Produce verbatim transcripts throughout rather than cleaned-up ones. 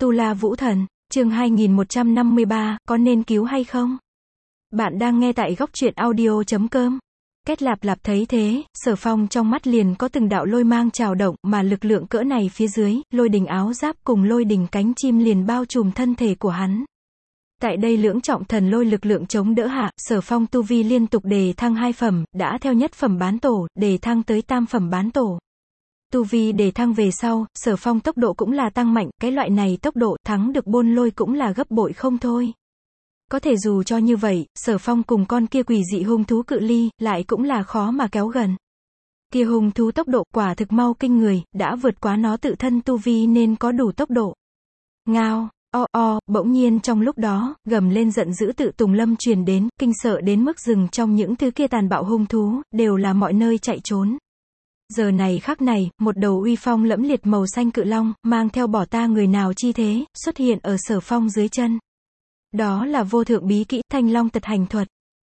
Tu La Vũ Thần, chương hai nghìn một trăm năm mươi ba, có nên cứu hay không? Bạn đang nghe tại góc truyện audio chấm com. Kết Lạp Lạp thấy thế, Sở Phong trong mắt liền có từng đạo lôi mang trào động, mà lực lượng cỡ này phía dưới, lôi đình áo giáp cùng lôi đình cánh chim liền bao trùm thân thể của hắn. Tại đây lưỡng trọng thần lôi lực lượng chống đỡ hạ, Sở Phong tu vi liên tục đề thăng hai phẩm, đã theo nhất phẩm bán tổ, đề thăng tới tam phẩm bán tổ. Tu vi đề thăng về sau, Sở Phong tốc độ cũng là tăng mạnh, cái loại này tốc độ thắng được Bôn Lôi cũng là gấp bội không thôi. Có thể dù cho như vậy, Sở Phong cùng con kia quỷ dị hung thú cự ly, lại cũng là khó mà kéo gần. Kia hung thú tốc độ quả thực mau kinh người, đã vượt quá nó tự thân tu vi nên có đủ tốc độ. Ngao, o o, bỗng nhiên trong lúc đó, gầm lên giận dữ tự Tùng Lâm truyền đến, kinh sợ đến mức rừng trong những thứ kia tàn bạo hung thú, đều là mọi nơi chạy trốn. Giờ này khắc này, một đầu uy phong lẫm liệt màu xanh cự long, mang theo bỏ ta người nào chi thế, xuất hiện ở Sở Phong dưới chân. Đó là vô thượng bí kỹ, Thanh Long Tật Hành Thuật.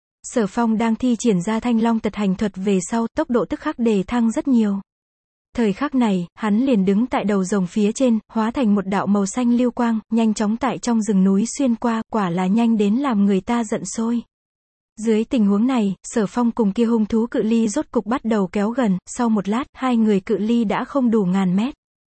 Sở Phong đang thi triển ra Thanh Long Tật Hành Thuật về sau, tốc độ tức khắc đề thăng rất nhiều. Thời khắc này, hắn liền đứng tại đầu rồng phía trên, hóa thành một đạo màu xanh lưu quang, nhanh chóng tại trong rừng núi xuyên qua, quả là nhanh đến làm người ta giận sôi. Dưới tình huống này, Sở Phong cùng kia hung thú cự ly rốt cục bắt đầu kéo gần, sau một lát, hai người cự ly đã không đủ ngàn mét.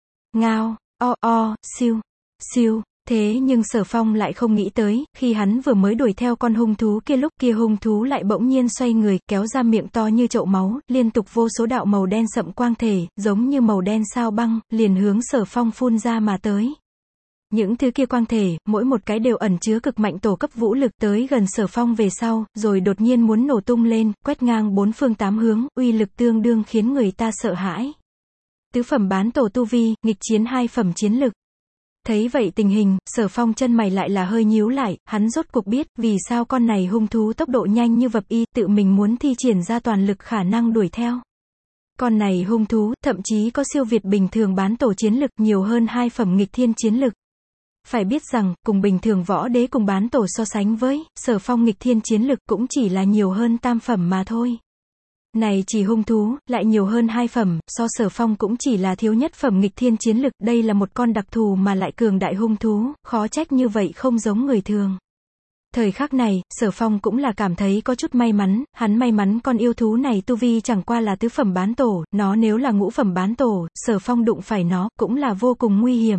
Ngao, o o, siêu, siêu, thế nhưng Sở Phong lại không nghĩ tới, khi hắn vừa mới đuổi theo con hung thú kia lúc kia hung thú lại bỗng nhiên xoay người, kéo ra miệng to như chậu máu, liên tục vô số đạo màu đen sậm quang thể, giống như màu đen sao băng, liền hướng Sở Phong phun ra mà tới. Những thứ kia quang thể, mỗi một cái đều ẩn chứa cực mạnh tổ cấp vũ lực, tới gần Sở Phong về sau, rồi đột nhiên muốn nổ tung lên, quét ngang bốn phương tám hướng, uy lực tương đương khiến người ta sợ hãi. Tứ phẩm bán tổ tu vi, nghịch chiến hai phẩm chiến lực. Thấy vậy tình hình, Sở Phong chân mày lại là hơi nhíu lại, hắn rốt cuộc biết, vì sao con này hung thú tốc độ nhanh như vập y, tự mình muốn thi triển ra toàn lực khả năng đuổi theo. Con này hung thú, thậm chí có siêu việt bình thường bán tổ chiến lực, nhiều hơn hai phẩm nghịch thiên chiến lực. Phải biết rằng, cùng bình thường võ đế cùng bán tổ so sánh với, Sở Phong nghịch thiên chiến lực cũng chỉ là nhiều hơn tam phẩm mà thôi. Này chỉ hung thú, lại nhiều hơn hai phẩm, so Sở Phong cũng chỉ là thiếu nhất phẩm nghịch thiên chiến lực, đây là một con đặc thù mà lại cường đại hung thú, khó trách như vậy không giống người thường. Thời khắc này, Sở Phong cũng là cảm thấy có chút may mắn, hắn may mắn con yêu thú này tu vi chẳng qua là tứ phẩm bán tổ, nó nếu là ngũ phẩm bán tổ, Sở Phong đụng phải nó, cũng là vô cùng nguy hiểm.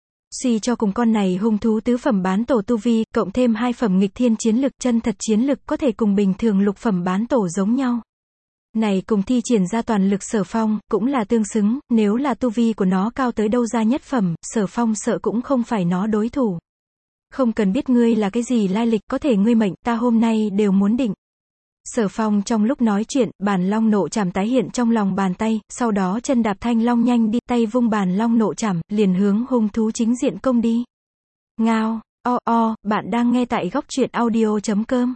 Suy cho cùng con này hung thú tứ phẩm bán tổ tu vi, cộng thêm hai phẩm nghịch thiên chiến lực, chân thật chiến lực có thể cùng bình thường lục phẩm bán tổ giống nhau. Này cùng thi triển ra toàn lực Sở Phong, cũng là tương xứng, nếu là tu vi của nó cao tới đâu ra nhất phẩm, Sở Phong sợ cũng không phải nó đối thủ. Không cần biết ngươi là cái gì lai lịch, có thể ngươi mệnh, ta hôm nay đều muốn định. Sở Phong trong lúc nói chuyện, bàn long nộ chảm tái hiện trong lòng bàn tay, sau đó chân đạp thanh long nhanh đi, tay vung bàn long nộ chảm, liền hướng hung thú chính diện công đi. Ngao, o o, bạn đang nghe tại góc truyện audio chấm com.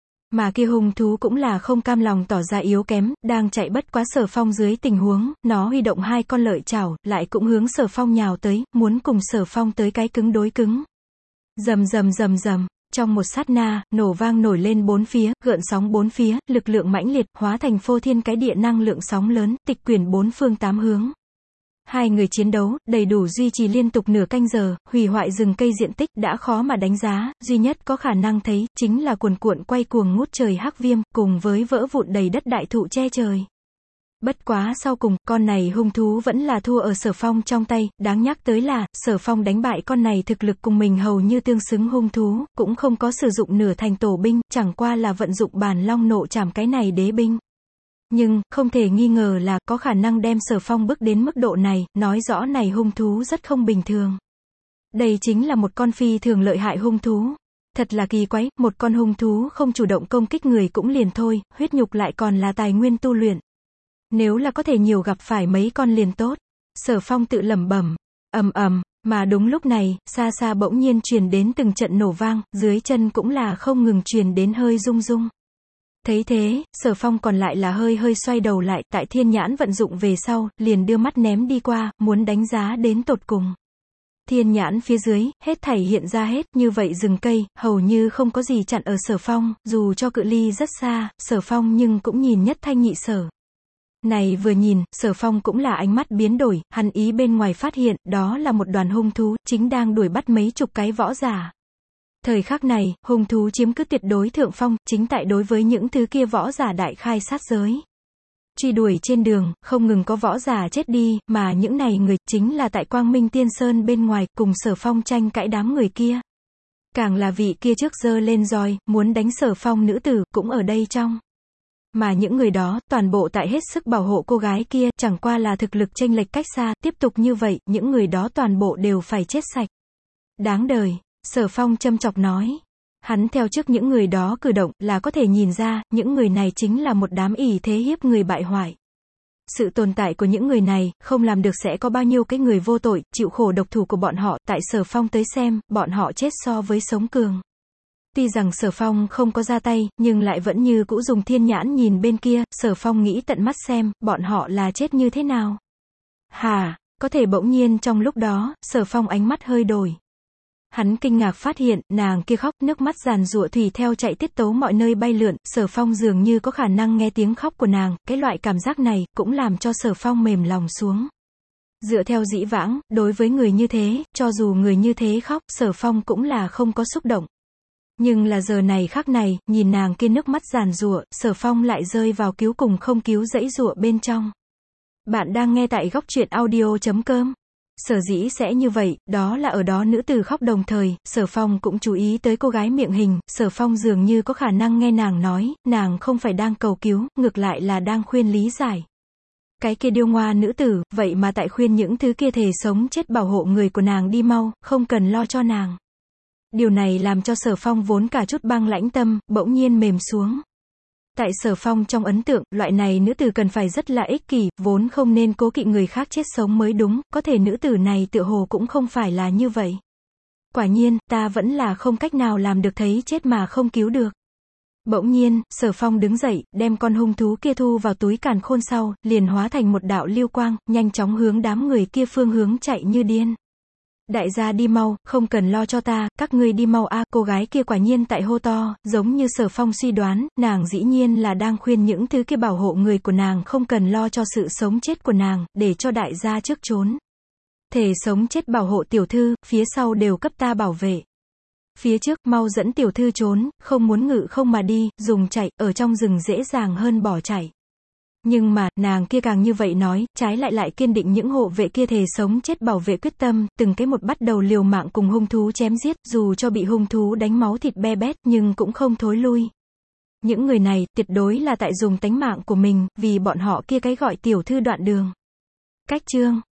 Mà kia hung thú cũng là không cam lòng tỏ ra yếu kém, đang chạy bất quá Sở Phong dưới tình huống, nó huy động hai con lợi chảo, lại cũng hướng Sở Phong nhào tới, muốn cùng Sở Phong tới cái cứng đối cứng. Rầm rầm rầm rầm. Trong một sát na, nổ vang nổi lên bốn phía, gợn sóng bốn phía, lực lượng mãnh liệt, hóa thành phô thiên cái địa năng lượng sóng lớn, tịch quyển bốn phương tám hướng. Hai người chiến đấu, đầy đủ duy trì liên tục nửa canh giờ, hủy hoại rừng cây diện tích đã khó mà đánh giá, duy nhất có khả năng thấy, chính là cuồn cuộn quay cuồng ngút trời hắc viêm, cùng với vỡ vụn đầy đất đại thụ che trời. Bất quá sau cùng, con này hung thú vẫn là thua ở Sở Phong trong tay, đáng nhắc tới là, Sở Phong đánh bại con này thực lực cùng mình hầu như tương xứng hung thú, cũng không có sử dụng nửa thành tổ binh, chẳng qua là vận dụng bàn long nộ chảm cái này đế binh. Nhưng, không thể nghi ngờ là, có khả năng đem Sở Phong bước đến mức độ này, nói rõ này hung thú rất không bình thường. Đây chính là một con phi thường lợi hại hung thú. Thật là kỳ quái, một con hung thú không chủ động công kích người cũng liền thôi, huyết nhục lại còn là tài nguyên tu luyện. Nếu là có thể nhiều gặp phải mấy con liền tốt. Sở Phong tự lẩm bẩm, ầm ầm, mà đúng lúc này, xa xa bỗng nhiên truyền đến từng trận nổ vang, dưới chân cũng là không ngừng truyền đến hơi rung rung. Thấy thế, Sở Phong còn lại là hơi hơi xoay đầu lại, tại thiên nhãn vận dụng về sau, liền đưa mắt ném đi qua, muốn đánh giá đến tột cùng. Thiên nhãn phía dưới, hết thảy hiện ra hết, như vậy rừng cây, hầu như không có gì chặn ở Sở Phong, dù cho cự ly rất xa, Sở Phong nhưng cũng nhìn nhất thanh nhị sở. Này vừa nhìn, Sở Phong cũng là ánh mắt biến đổi, hắn ý bên ngoài phát hiện, đó là một đoàn hung thú, chính đang đuổi bắt mấy chục cái võ giả. Thời khắc này, hung thú chiếm cứ tuyệt đối thượng phong, chính tại đối với những thứ kia võ giả đại khai sát giới. Truy đuổi trên đường, không ngừng có võ giả chết đi, mà những này người, chính là tại Quang Minh Tiên Sơn bên ngoài, cùng Sở Phong tranh cãi đám người kia. Càng là vị kia trước giơ lên roi, muốn đánh Sở Phong nữ tử, cũng ở đây trong. Mà những người đó, toàn bộ tại hết sức bảo hộ cô gái kia, chẳng qua là thực lực chênh lệch cách xa, tiếp tục như vậy, những người đó toàn bộ đều phải chết sạch. Đáng đời, Sở Phong châm chọc nói. Hắn theo trước những người đó cử động, là có thể nhìn ra, những người này chính là một đám ỷ thế hiếp người bại hoại. Sự tồn tại của những người này, không làm được sẽ có bao nhiêu cái người vô tội, chịu khổ độc thủ của bọn họ, tại Sở Phong tới xem, bọn họ chết so với sống cường. Tuy rằng Sở Phong không có ra tay, nhưng lại vẫn như cũ dùng thiên nhãn nhìn bên kia, Sở Phong nghĩ tận mắt xem, bọn họ là chết như thế nào. Hà, có thể bỗng nhiên trong lúc đó, Sở Phong ánh mắt hơi đổi. Hắn kinh ngạc phát hiện, nàng kia khóc, nước mắt giàn giụa thủy theo chạy tiết tấu mọi nơi bay lượn, Sở Phong dường như có khả năng nghe tiếng khóc của nàng, cái loại cảm giác này, cũng làm cho Sở Phong mềm lòng xuống. Dựa theo dĩ vãng, đối với người như thế, cho dù người như thế khóc, Sở Phong cũng là không có xúc động. Nhưng là giờ này khắc này, nhìn nàng kia nước mắt giàn giụa, Sở Phong lại rơi vào cứu cùng không cứu dãy giụa bên trong. Bạn đang nghe tại góc truyện audio chấm com. Sở dĩ sẽ như vậy, đó là ở đó nữ tử khóc đồng thời, Sở Phong cũng chú ý tới cô gái miệng hình, Sở Phong dường như có khả năng nghe nàng nói, nàng không phải đang cầu cứu, ngược lại là đang khuyên lý giải. Cái kia điêu ngoa nữ tử, vậy mà tại khuyên những thứ kia thể sống chết bảo hộ người của nàng đi mau, không cần lo cho nàng. Điều này làm cho Sở Phong vốn cả chút băng lãnh tâm, bỗng nhiên mềm xuống. Tại Sở Phong trong ấn tượng, loại này nữ tử cần phải rất là ích kỷ, vốn không nên cố kỵ người khác chết sống mới đúng, có thể nữ tử này tựa hồ cũng không phải là như vậy. Quả nhiên, ta vẫn là không cách nào làm được thấy chết mà không cứu được. Bỗng nhiên, Sở Phong đứng dậy, đem con hung thú kia thu vào túi càn khôn sau, liền hóa thành một đạo lưu quang, nhanh chóng hướng đám người kia phương hướng chạy như điên. Đại gia đi mau, không cần lo cho ta, các ngươi đi mau a. À, cô gái kia quả nhiên tại hô to, giống như Sở Phong suy đoán, nàng dĩ nhiên là đang khuyên những thứ kia bảo hộ người của nàng không cần lo cho sự sống chết của nàng, để cho đại gia trước trốn. Thể sống chết bảo hộ tiểu thư, phía sau đều cấp ta bảo vệ. Phía trước, mau dẫn tiểu thư trốn, không muốn ngự không mà đi, dùng chạy, ở trong rừng dễ dàng hơn bỏ chạy. Nhưng mà, nàng kia càng như vậy nói, trái lại lại kiên định những hộ vệ kia thề sống chết bảo vệ quyết tâm, từng cái một bắt đầu liều mạng cùng hung thú chém giết, dù cho bị hung thú đánh máu thịt be bét, nhưng cũng không thối lui. Những người này, tuyệt đối là tại dùng tánh mạng của mình, vì bọn họ kia cái gọi tiểu thư đoạn đường. Cách chương